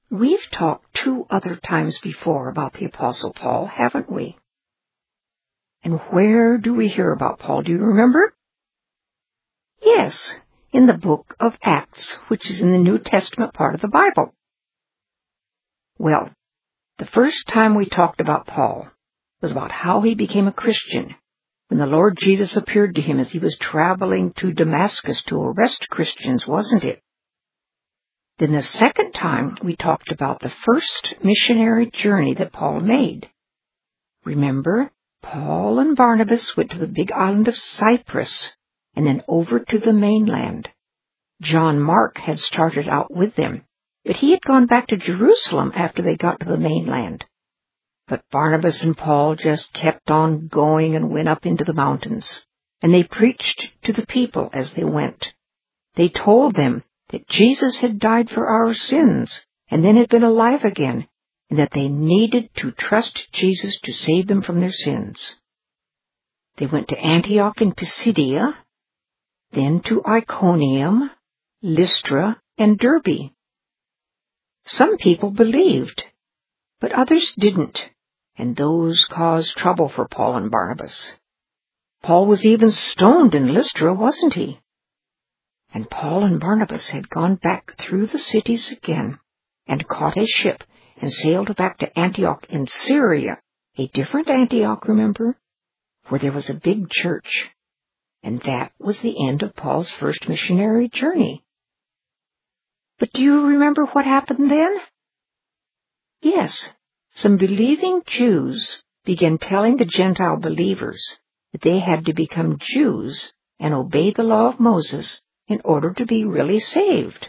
We've talked 2 other times before about the Apostle Paul, haven't we? And where do we hear about Paul? Do you remember? Yes, in the book of Acts, which is in the New Testament part of the Bible. Well, the first time we talked about Paul was about how he became a Christian when the Lord Jesus appeared to him as he was traveling to Damascus to arrest Christians, wasn't it? Then the second time we talked about the first missionary journey that Paul made. Remember, Paul and Barnabas went to the big island of Cyprus and then over to the mainland. John Mark had started out with them, but he had gone back to Jerusalem after they got to the mainland. But Barnabas and Paul just kept on going and went up into the mountains, and they preached to the people as they went. They told them that Jesus had died for our sins and then had been alive again, and that they needed to trust Jesus to save them from their sins. They went to Antioch in Pisidia, then to Iconium, Lystra, and Derbe. Some people believed, but others didn't, and those caused trouble for Paul and Barnabas. Paul was even stoned in Lystra, wasn't he? And Paul and Barnabas had gone back through the cities again and caught a ship and sailed back to Antioch in Syria, a different Antioch, remember, where there was a big church. And that was the end of Paul's first missionary journey. But do you remember what happened then? Yes, some believing Jews began telling the Gentile believers that they had to become Jews and obey the law of Moses in order to be really saved.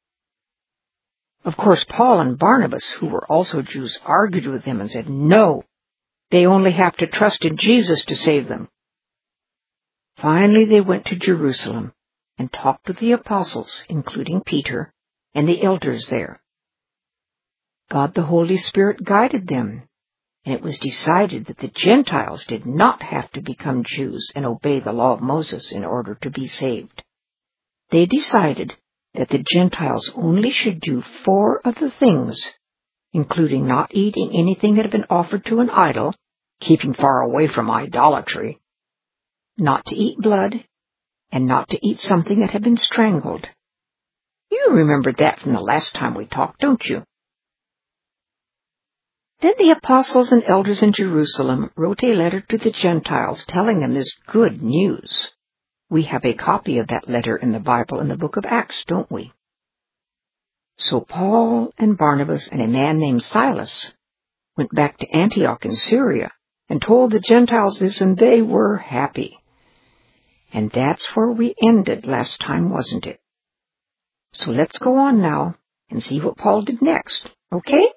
Of course, Paul and Barnabas, who were also Jews, argued with them and said, no, they only have to trust in Jesus to save them. Finally, they went to Jerusalem and talked with the apostles, including Peter, and the elders there. God the Holy Spirit guided them, and it was decided that the Gentiles did not have to become Jews and obey the law of Moses in order to be saved. They decided that the Gentiles only should do 4 of the things, including not eating anything that had been offered to an idol, keeping far away from idolatry, not to eat blood, and not to eat something that had been strangled. You remembered that from the last time we talked, don't you? Then the apostles and elders in Jerusalem wrote a letter to the Gentiles telling them this good news. We have a copy of that letter in the Bible in the book of Acts, don't we? So Paul and Barnabas and a man named Silas went back to Antioch in Syria and told the Gentiles this, and they were happy. And that's where we ended last time, wasn't it? So let's go on now and see what Paul did next, okay?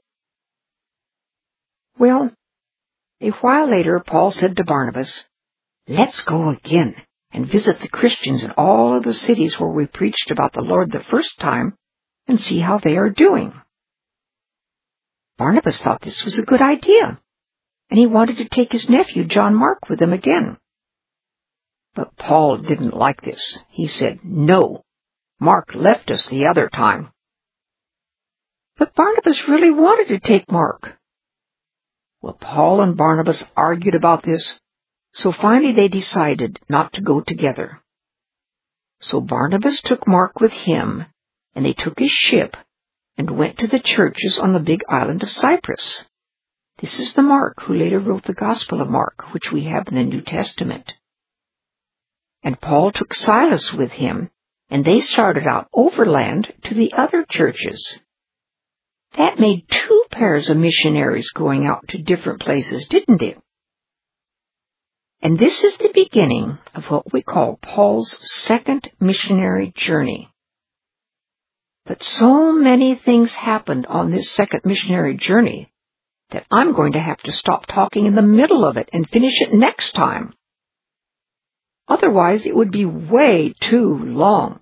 Well, a while later, Paul said to Barnabas, let's go again and visit the Christians in all of the cities where we preached about the Lord the first time and see how they are doing. Barnabas thought this was a good idea, and he wanted to take his nephew John Mark with him again. But Paul didn't like this. He said, no, Mark left us the other time. But Barnabas really wanted to take Mark. Well, Paul and Barnabas argued about this, so finally they decided not to go together. So Barnabas took Mark with him, and they took his ship and went to the churches on the big island of Cyprus. This is the Mark who later wrote the Gospel of Mark, which we have in the New Testament. And Paul took Silas with him, and they started out overland to the other churches. That made 2 pairs of missionaries going out to different places, didn't it? And this is the beginning of what we call Paul's second missionary journey. But so many things happened on this second missionary journey that I'm going to have to stop talking in the middle of it and finish it next time. Otherwise, it would be way too long.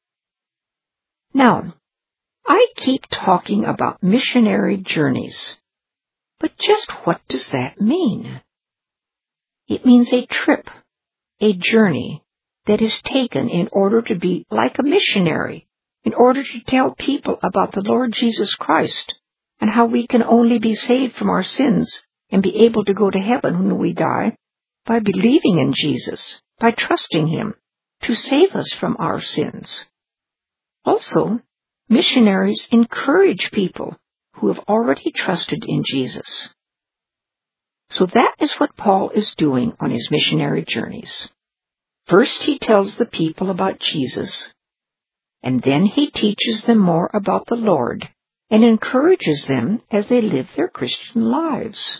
Now, I keep talking about missionary journeys, but just what does that mean? It means a trip, a journey that is taken in order to be like a missionary, in order to tell people about the Lord Jesus Christ and how we can only be saved from our sins and be able to go to heaven when we die by believing in Jesus, by trusting Him to save us from our sins. Also, missionaries encourage people who have already trusted in Jesus. So that is what Paul is doing on his missionary journeys. First, he tells the people about Jesus, and then he teaches them more about the Lord and encourages them as they live their Christian lives.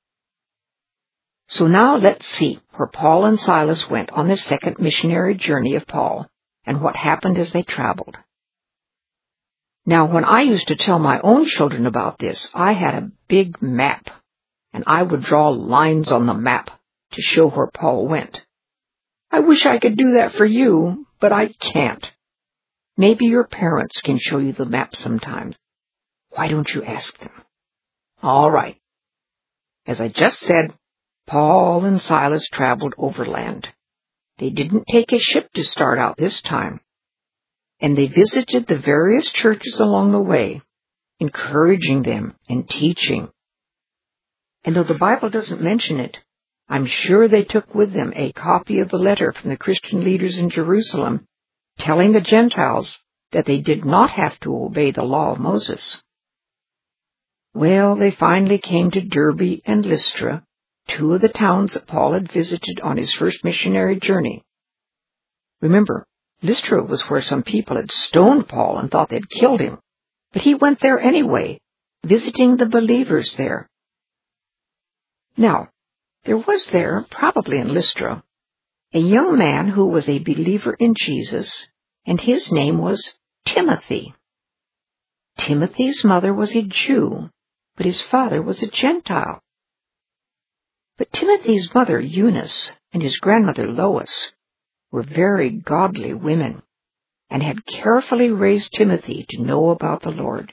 So now let's see where Paul and Silas went on the second missionary journey of Paul and what happened as they traveled. Now, when I used to tell my own children about this, I had a big map, and I would draw lines on the map to show where Paul went. I wish I could do that for you, but I can't. Maybe your parents can show you the map sometimes. Why don't you ask them? All right. As I just said, Paul and Silas traveled overland. They didn't take a ship to start out this time, and they visited the various churches along the way, encouraging them and teaching. And though the Bible doesn't mention it, I'm sure they took with them a copy of the letter from the Christian leaders in Jerusalem, telling the Gentiles that they did not have to obey the law of Moses. Well, they finally came to Derbe and Lystra, two of the towns that Paul had visited on his first missionary journey. Remember, Lystra was where some people had stoned Paul and thought they'd killed him, but he went there anyway, visiting the believers there. Now, there was there, probably in Lystra, a young man who was a believer in Jesus, and his name was Timothy. Timothy's mother was a Jew, but his father was a Gentile. But Timothy's mother, Eunice, and his grandmother, Lois, were very godly women, and had carefully raised Timothy to know about the Lord.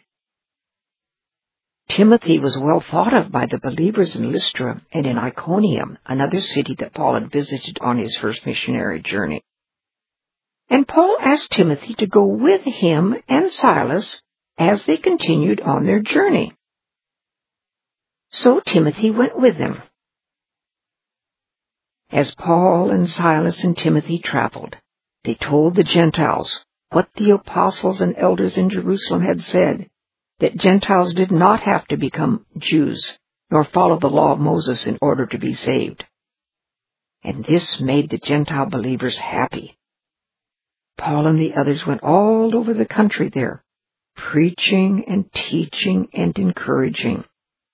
Timothy was well thought of by the believers in Lystra and in Iconium, another city that Paul had visited on his first missionary journey. And Paul asked Timothy to go with him and Silas as they continued on their journey. So Timothy went with them. As Paul and Silas and Timothy traveled, they told the Gentiles what the apostles and elders in Jerusalem had said, that Gentiles did not have to become Jews nor follow the law of Moses in order to be saved. And this made the Gentile believers happy. Paul and the others went all over the country there, preaching and teaching and encouraging.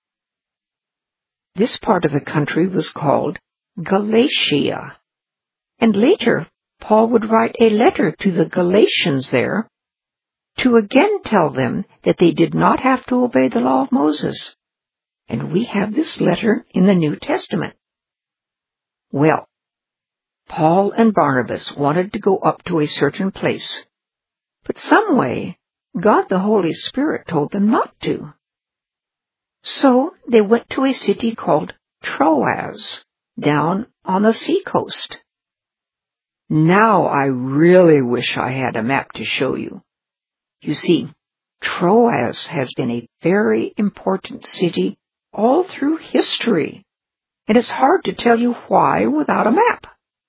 This part of the country was called Galatia, and later Paul would write a letter to the Galatians there to again tell them that they did not have to obey the law of Moses. And we have this letter in the New Testament. Well, Paul and Barnabas wanted to go up to a certain place, but some way God the Holy Spirit told them not to. So they went to a city called Troas, down on the seacoast. Now I really wish I had a map to show you. You see, Troas has been a very important city all through history, and it's hard to tell you why without a map.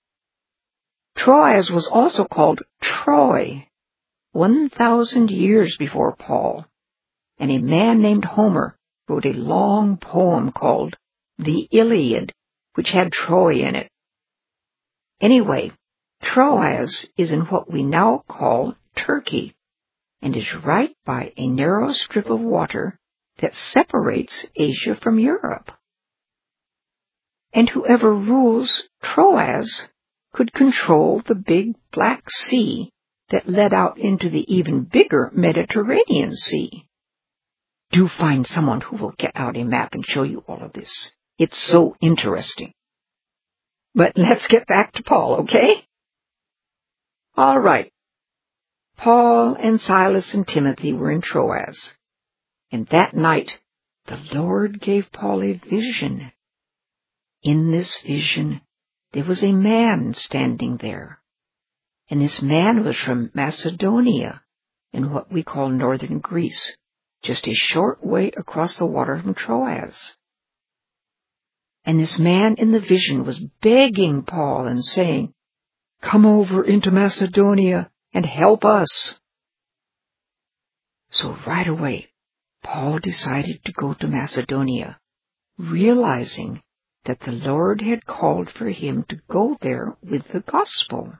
Troas was also called Troy 1,000 years before Paul, and a man named Homer wrote a long poem called The Iliad, which had Troy in it. Anyway, Troas is in what we now call Turkey, and is right by a narrow strip of water that separates Asia from Europe. And whoever rules Troas could control the big Black Sea that led out into the even bigger Mediterranean Sea. Do find someone who will get out a map and show you all of this. It's so interesting. But let's get back to Paul, okay? All right. Paul and Silas and Timothy were in Troas, and that night the Lord gave Paul a vision. In this vision there was a man standing there, and this man was from Macedonia, in what we call northern Greece, just a short way across the water from Troas. And this man in the vision was begging Paul and saying, "Come over into Macedonia and help us." So right away, Paul decided to go to Macedonia, realizing that the Lord had called for him to go there with the gospel.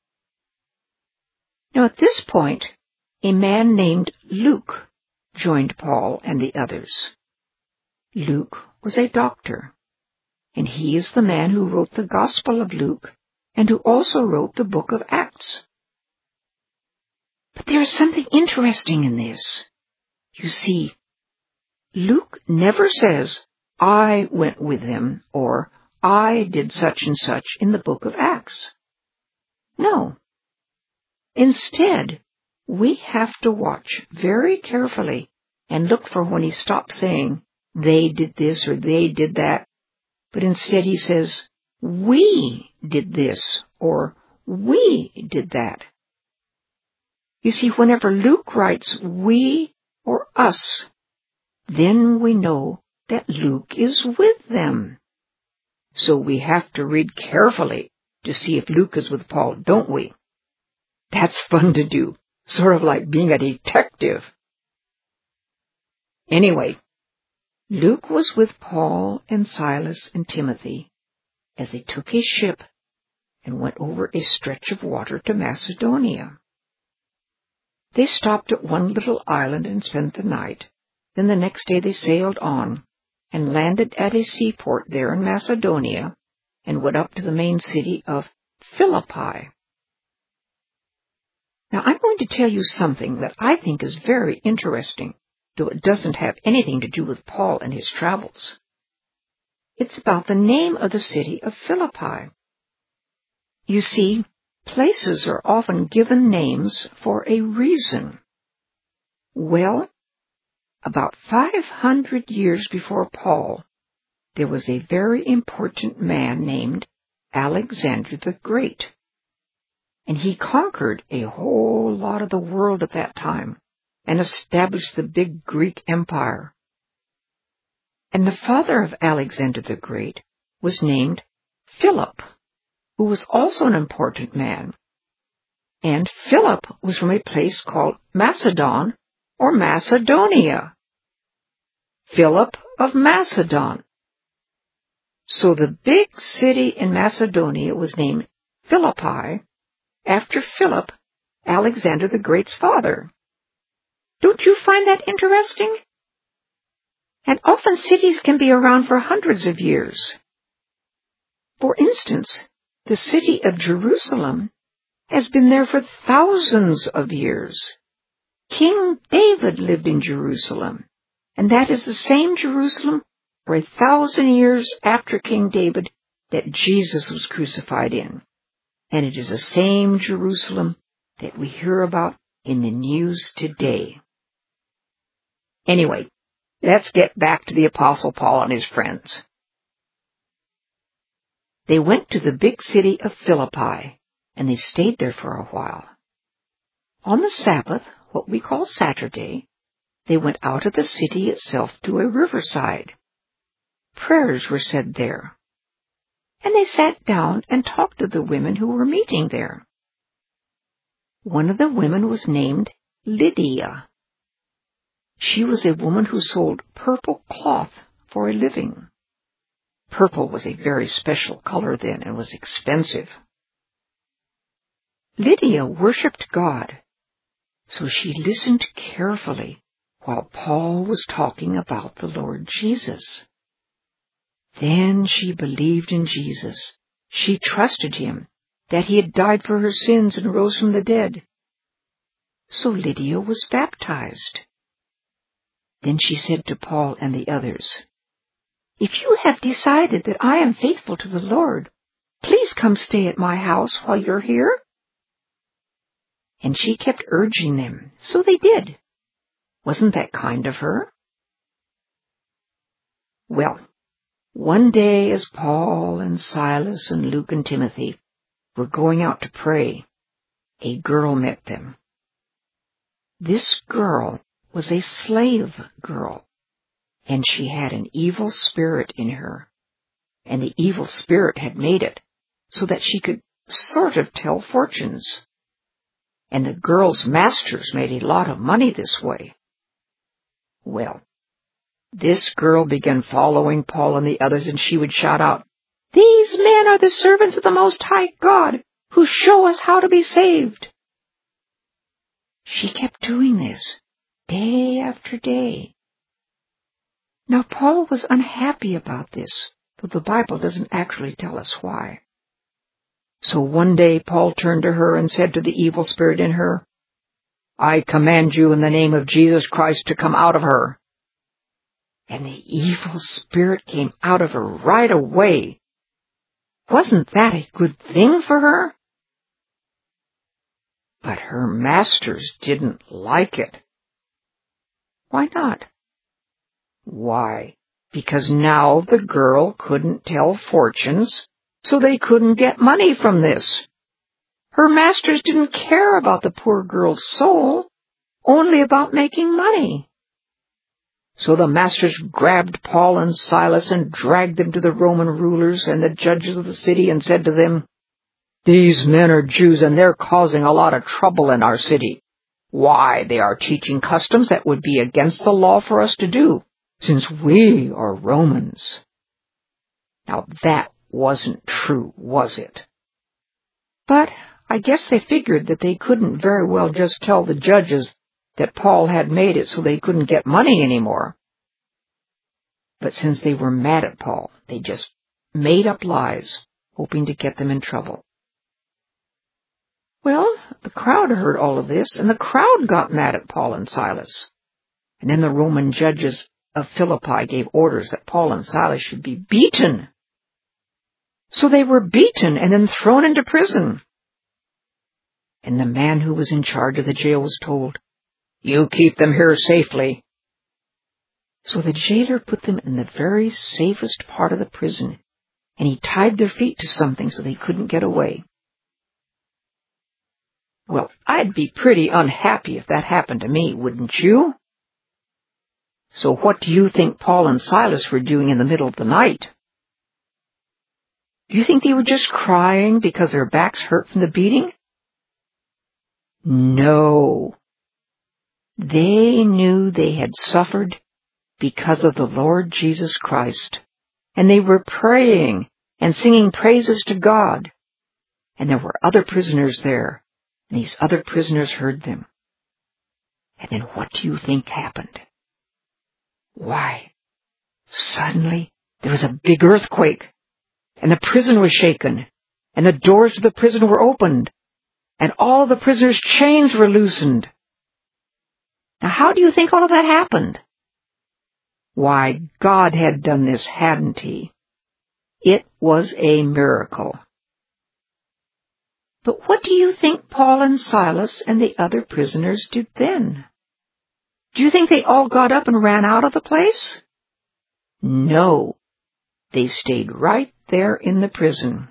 Now at this point, a man named Luke joined Paul and the others. Luke was a doctor, and he is the man who wrote the Gospel of Luke and who also wrote the book of Acts. But there is something interesting in this. You see, Luke never says, "I went with them," or "I did such and such" in the book of Acts. No. Instead, we have to watch very carefully and look for when he stops saying, "They did this" or "they did that," but instead he says, "We did this" or "We did that." You see, whenever Luke writes "we" or "us," then we know that Luke is with them. So we have to read carefully to see if Luke is with Paul, don't we? That's fun to do, sort of like being a detective. Anyway, Luke was with Paul and Silas and Timothy as they took a ship and went over a stretch of water to Macedonia. They stopped at one little island and spent the night. Then the next day they sailed on and landed at a seaport there in Macedonia and went up to the main city of Philippi. Now I'm going to tell you something that I think is very interesting, though it doesn't have anything to do with Paul and his travels. It's about the name of the city of Philippi. You see, places are often given names for a reason. Well, about 500 years before Paul, there was a very important man named Alexander the Great. And he conquered a whole lot of the world at that time and established the big Greek Empire. And the father of Alexander the Great was named Philip, who was also an important man. And Philip was from a place called Macedon or Macedonia. Philip of Macedon. So the big city in Macedonia was named Philippi after Philip, Alexander the Great's father. Don't you find that interesting? And often cities can be around for hundreds of years. For instance, the city of Jerusalem has been there for thousands of years. King David lived in Jerusalem, and that is the same Jerusalem for 1,000 years after King David that Jesus was crucified in. And it is the same Jerusalem that we hear about in the news today. Anyway, let's get back to the Apostle Paul and his friends. They went to the big city of Philippi, and they stayed there for a while. On the Sabbath, what we call Saturday, they went out of the city itself to a riverside. Prayers were said there. And they sat down and talked to the women who were meeting there. One of the women was named Lydia. She was a woman who sold purple cloth for a living. Purple was a very special color then and was expensive. Lydia worshipped God, so she listened carefully while Paul was talking about the Lord Jesus. Then she believed in Jesus. She trusted him, that he had died for her sins and rose from the dead. So Lydia was baptized. Then she said to Paul and the others, "If you have decided that I am faithful to the Lord, please come stay at my house while you're here." And she kept urging them, so they did. Wasn't that kind of her? Well, one day as Paul and Silas and Luke and Timothy were going out to pray, a girl met them. This girl was a slave girl, and she had an evil spirit in her, and the evil spirit had made it so that she could sort of tell fortunes. And the girl's masters made a lot of money this way. Well, this girl began following Paul and the others, and she would shout out, "These men are the servants of the Most High God, who show us how to be saved." She kept doing this day after day. Now, Paul was unhappy about this, though the Bible doesn't actually tell us why. So one day Paul turned to her and said to the evil spirit in her, "I command you in the name of Jesus Christ to come out of her." And the evil spirit came out of her right away. Wasn't that a good thing for her? But her masters didn't like it. Why not? Why, because now the girl couldn't tell fortunes, so they couldn't get money from this. Her masters didn't care about the poor girl's soul, only about making money. So the masters grabbed Paul and Silas and dragged them to the Roman rulers and the judges of the city and said to them, "These men are Jews and they're causing a lot of trouble in our city. Why, they are teaching customs that would be against the law for us to do, since we are Romans." Now that wasn't true, was it? But I guess they figured that they couldn't very well just tell the judges that Paul had made it so they couldn't get money anymore. But since they were mad at Paul, they just made up lies, hoping to get them in trouble. Well, the crowd heard all of this, and the crowd got mad at Paul and Silas. And then the Roman judges of Philippi gave orders that Paul and Silas should be beaten. So they were beaten and then thrown into prison. And the man who was in charge of the jail was told, "You keep them here safely." So the jailer put them in the very safest part of the prison, and he tied their feet to something so they couldn't get away. Well, I'd be pretty unhappy if that happened to me, wouldn't you? So what do you think Paul and Silas were doing in the middle of the night? Do you think they were just crying because their backs hurt from the beating? No. They knew they had suffered because of the Lord Jesus Christ, and they were praying and singing praises to God. And there were other prisoners there, and these other prisoners heard them. And then what do you think happened? Why, suddenly there was a big earthquake, and the prison was shaken, and the doors of the prison were opened, and all the prisoners' chains were loosened. Now, how do you think all of that happened? Why, God had done this, hadn't He? It was a miracle. But what do you think Paul and Silas and the other prisoners did then? Do you think they all got up and ran out of the place? No. They stayed right there in the prison.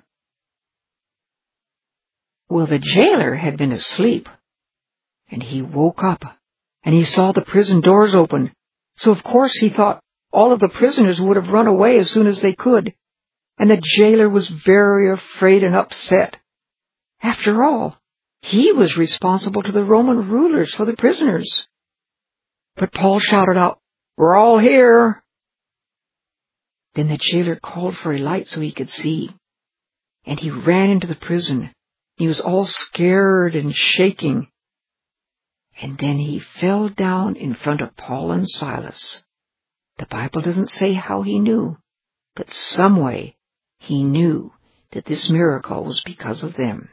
Well, the jailer had been asleep, and he woke up, and he saw the prison doors open. So of course he thought all of the prisoners would have run away as soon as they could, and the jailer was very afraid and upset. After all, he was responsible to the Roman rulers for the prisoners. But Paul shouted out, "We're all here." Then the jailer called for a light so he could see, and he ran into the prison. He was all scared and shaking. And then he fell down in front of Paul and Silas. The Bible doesn't say how he knew, but some way he knew that this miracle was because of them.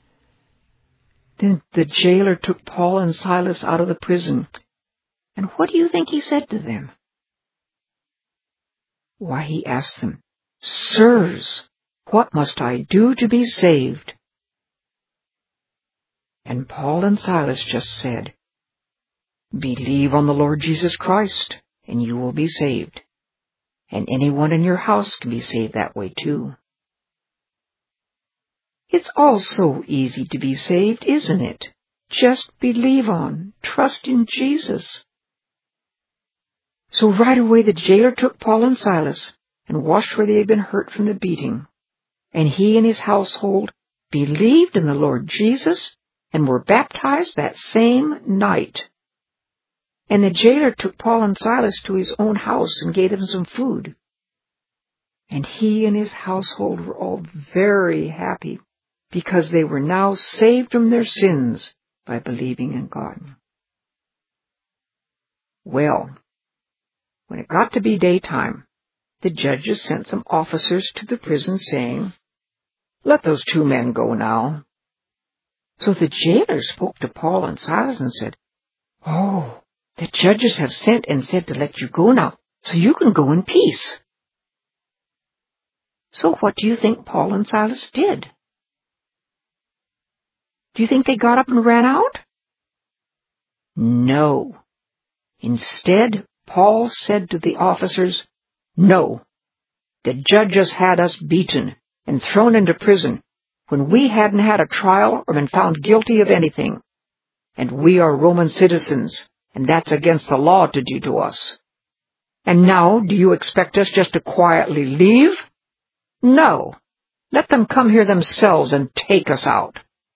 Then the jailer took Paul and Silas out of the prison. And what do you think he said to them? Why, he asked them, "Sirs, what must I do to be saved?" And Paul and Silas just said, "Believe on the Lord Jesus Christ, and you will be saved. And anyone in your house can be saved that way too." It's all so easy to be saved, isn't it? Just believe on, trust in Jesus. So right away the jailer took Paul and Silas and washed where they had been hurt from the beating. And he and his household believed in the Lord Jesus and were baptized that same night. And the jailer took Paul and Silas to his own house and gave them some food. And he and his household were all very happy because they were now saved from their sins by believing in God. Well, when it got to be daytime, the judges sent some officers to the prison saying, "Let those 2 men go now." So the jailer spoke to Paul and Silas and said, "Oh, the judges have sent and said to let you go now, so you can go in peace." So what do you think Paul and Silas did? Do you think they got up and ran out? No. Instead, Paul said to the officers, "No, the judges had us beaten and thrown into prison when we hadn't had a trial or been found guilty of anything. And we are Roman citizens, and that's against the law to do to us. And now, do you expect us just to quietly leave? No, let them come here themselves and take us out."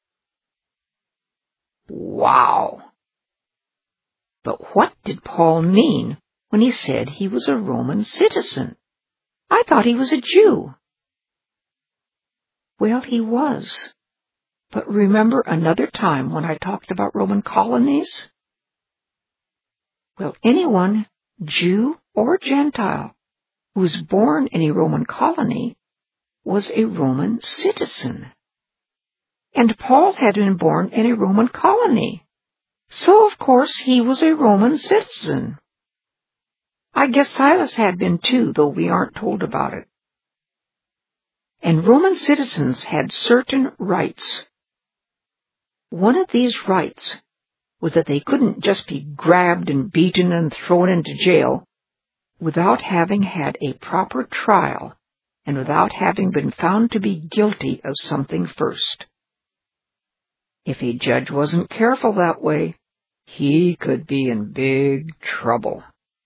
Wow! But what did Paul mean when he said he was a Roman citizen? I thought he was a Jew. Well, he was. But remember another time when I talked about Roman colonies? Well, anyone, Jew or Gentile, who was born in a Roman colony was a Roman citizen. And Paul had been born in a Roman colony. So, of course, he was a Roman citizen. I guess Silas had been too, though we aren't told about it. And Roman citizens had certain rights. One of these rights was that they couldn't just be grabbed and beaten and thrown into jail without having had a proper trial and without having been found to be guilty of something first. If a judge wasn't careful that way, he could be in big trouble.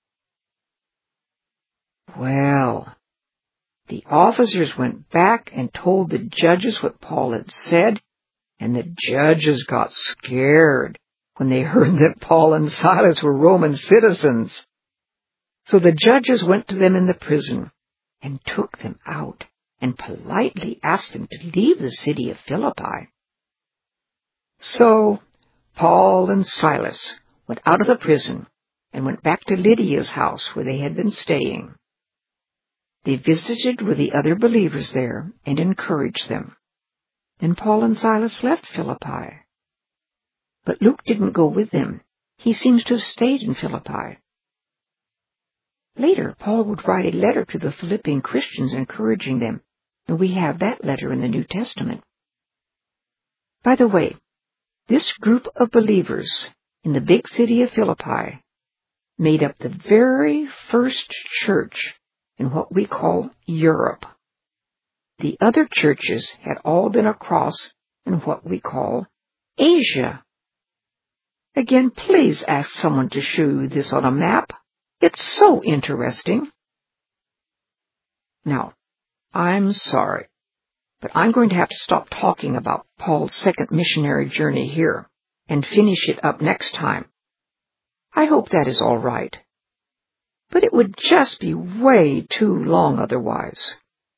Well, the officers went back and told the judges what Paul had said, and the judges got scared when they heard that Paul and Silas were Roman citizens. So the judges went to them in the prison and took them out and politely asked them to leave the city of Philippi. So Paul and Silas went out of the prison and went back to Lydia's house where they had been staying. They visited with the other believers there and encouraged them. Then Paul and Silas left Philippi. But Luke didn't go with them. He seems to have stayed in Philippi. Later, Paul would write a letter to the Philippian Christians encouraging them, and we have that letter in the New Testament. By the way, this group of believers in the big city of Philippi made up the very first church in what we call Europe. The other churches had all been across in what we call Asia. Again, please ask someone to show you this on a map. It's so interesting. Now, I'm sorry, but I'm going to have to stop talking about Paul's second missionary journey here and finish it up next time. I hope that is all right. But it would just be way too long otherwise.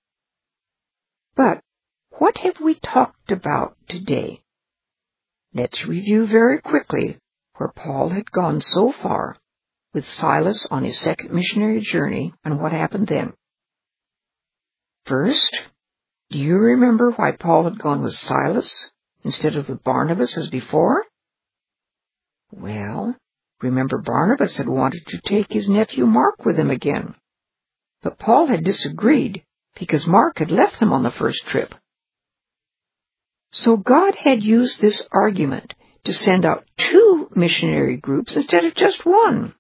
But what have we talked about today? Let's review very quickly where Paul had gone so far with Silas on his second missionary journey and what happened then. First, do you remember why Paul had gone with Silas instead of with Barnabas as before? Well, remember Barnabas had wanted to take his nephew Mark with him again. But Paul had disagreed because Mark had left them on the first trip. So God had used this argument to send out 2 missionary groups instead of just one.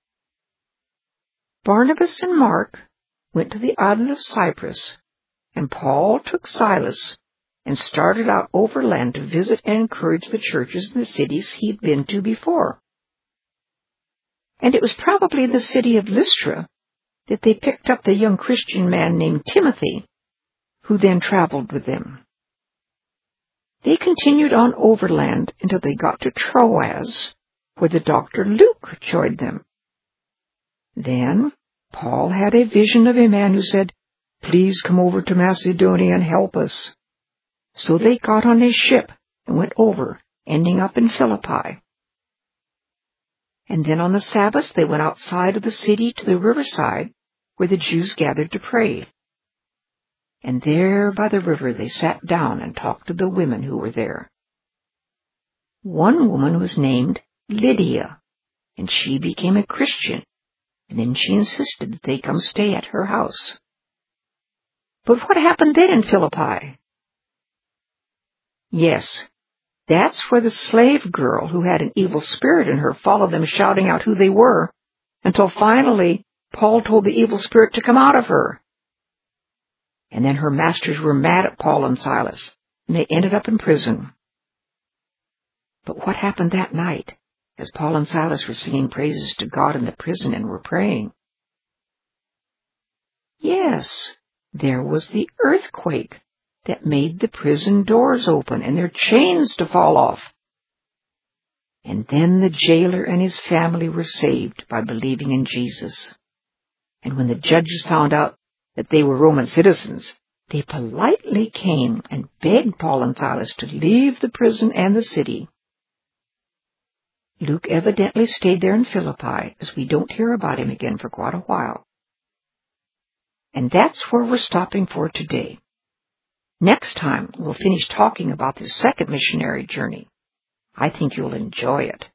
Barnabas and Mark went to the island of Cyprus, and Paul took Silas and started out overland to visit and encourage the churches in the cities he'd been to before. And it was probably in the city of Lystra that they picked up the young Christian man named Timothy, who then traveled with them. They continued on overland until they got to Troas, where the doctor Luke joined them. Then Paul had a vision of a man who said, "Please come over to Macedonia and help us." So they got on a ship and went over, ending up in Philippi. And then on the Sabbath they went outside of the city to the riverside, where the Jews gathered to pray. And there by the river they sat down and talked to the women who were there. One woman was named Lydia, and she became a Christian, and then she insisted that they come stay at her house. But what happened then in Philippi? Yes, that's where the slave girl who had an evil spirit in her followed them, shouting out who they were, until finally Paul told the evil spirit to come out of her. And then her masters were mad at Paul and Silas, and they ended up in prison. But what happened that night, as Paul and Silas were singing praises to God in the prison and were praying? Yes, there was the earthquake that made the prison doors open and their chains to fall off. And then the jailer and his family were saved by believing in Jesus. And when the judges found out that they were Roman citizens, they politely came and begged Paul and Silas to leave the prison and the city. Luke evidently stayed there in Philippi, as we don't hear about him again for quite a while. And that's where we're stopping for today. Next time, we'll finish talking about the second missionary journey. I think you'll enjoy it.